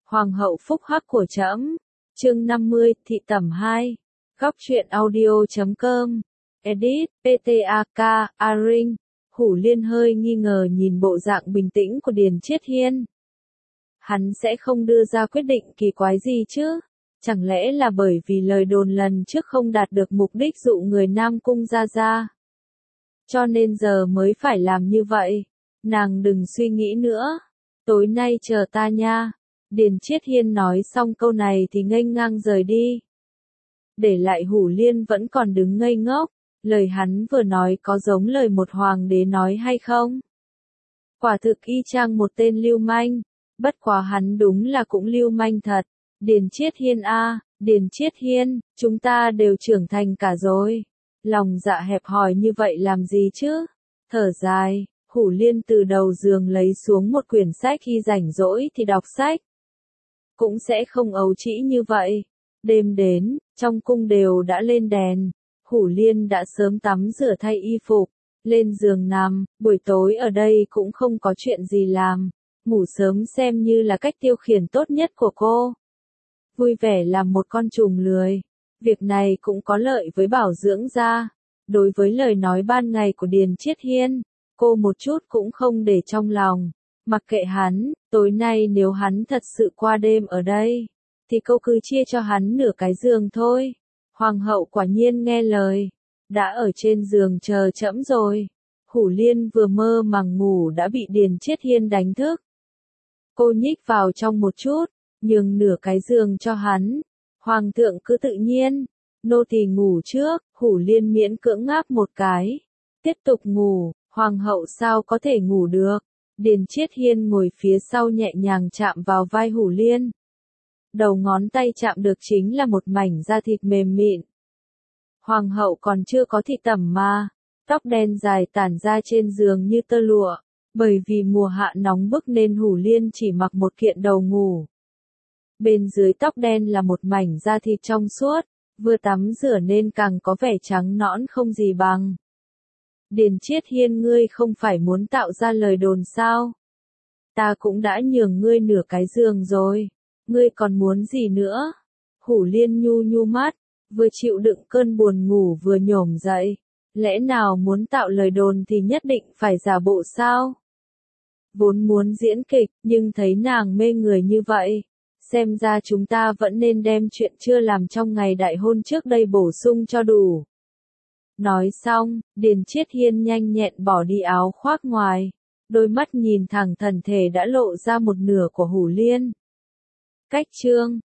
Hoàng hậu phúc hắc của trẫm. Chương 50, thị tẩm 2. Góc truyện audio.com. Edit, PTAK, Aring. Hủ Liên hơi nghi ngờ nhìn bộ dạng bình tĩnh của Điền Chiết Hiên. Hắn sẽ không đưa ra quyết định kỳ quái gì chứ? Chẳng lẽ là bởi vì lời đồn lần trước không đạt được mục đích dụ người Nam Cung ra. Cho nên giờ mới phải làm như vậy. Nàng đừng suy nghĩ nữa. Tối nay chờ ta nha. Điền Chiết Hiên nói xong câu này thì nghênh ngang rời đi. Để lại Hủ Liên vẫn còn đứng ngây ngốc. Lời hắn vừa nói có giống lời một hoàng đế nói hay không? Quả thực y chang một tên lưu manh. Bất quá hắn đúng là cũng lưu manh thật. Điền Chiết Hiên a, Điền Chiết Hiên, chúng ta đều trưởng thành cả rồi. Lòng dạ hẹp hòi như vậy làm gì chứ? Thở dài, Hủ Liên từ đầu giường lấy xuống một quyển sách, khi rảnh rỗi thì đọc sách. Cũng sẽ không ấu trĩ như vậy. Đêm đến, trong cung đều đã lên đèn. Hủ Liên đã sớm tắm rửa thay y phục, lên giường nằm. Buổi tối ở đây cũng không có chuyện gì làm. Ngủ sớm xem như là cách tiêu khiển tốt nhất của cô. Vui vẻ làm một con trùng lười. Việc này cũng có lợi với bảo dưỡng da. Đối với lời nói ban ngày của Điền Chiết Hiên, cô một chút cũng không để trong lòng. Mặc kệ hắn, tối nay nếu hắn thật sự qua đêm ở đây, thì cô cứ chia cho hắn nửa cái giường thôi. Hoàng hậu quả nhiên nghe lời. Đã ở trên giường chờ trẫm rồi. Hủ Liên vừa mơ màng ngủ đã bị Điền Chiết Hiên đánh thức. Cô nhích vào trong một chút, nhường nửa cái giường cho hắn. Hoàng thượng cứ tự nhiên. Nô tỳ ngủ trước. Hủ Liên miễn cưỡng ngáp một cái. Tiếp tục ngủ. Hoàng hậu sao có thể ngủ được? Điền Chiết Hiên ngồi phía sau nhẹ nhàng chạm vào vai Hủ Liên. Đầu ngón tay chạm được chính là một mảnh da thịt mềm mịn. Hoàng hậu còn chưa có thị tẩm mà. Tóc đen dài tản ra trên giường như tơ lụa. Bởi vì mùa hạ nóng bức nên Hủ Liên chỉ mặc một kiện đầu ngủ. Bên dưới tóc đen là một mảnh da thịt trong suốt. Vừa tắm rửa nên càng có vẻ trắng nõn không gì bằng. Điền Chiết Hiên, ngươi không phải muốn tạo ra lời đồn sao? Ta cũng đã nhường ngươi nửa cái giường rồi. Ngươi còn muốn gì nữa? Hủ Liên nhu mắt, vừa chịu đựng cơn buồn ngủ vừa nhổm dậy. Lẽ nào muốn tạo lời đồn thì nhất định phải giả bộ sao? Vốn muốn diễn kịch, nhưng thấy nàng mê người như vậy. Xem ra chúng ta vẫn nên đem chuyện chưa làm trong ngày đại hôn trước đây bổ sung cho đủ. Nói xong, Điền Chiết Hiên nhanh nhẹn bỏ đi áo khoác ngoài. Đôi mắt nhìn thẳng thần thể đã lộ ra một nửa của Hủ Liên. Cách chương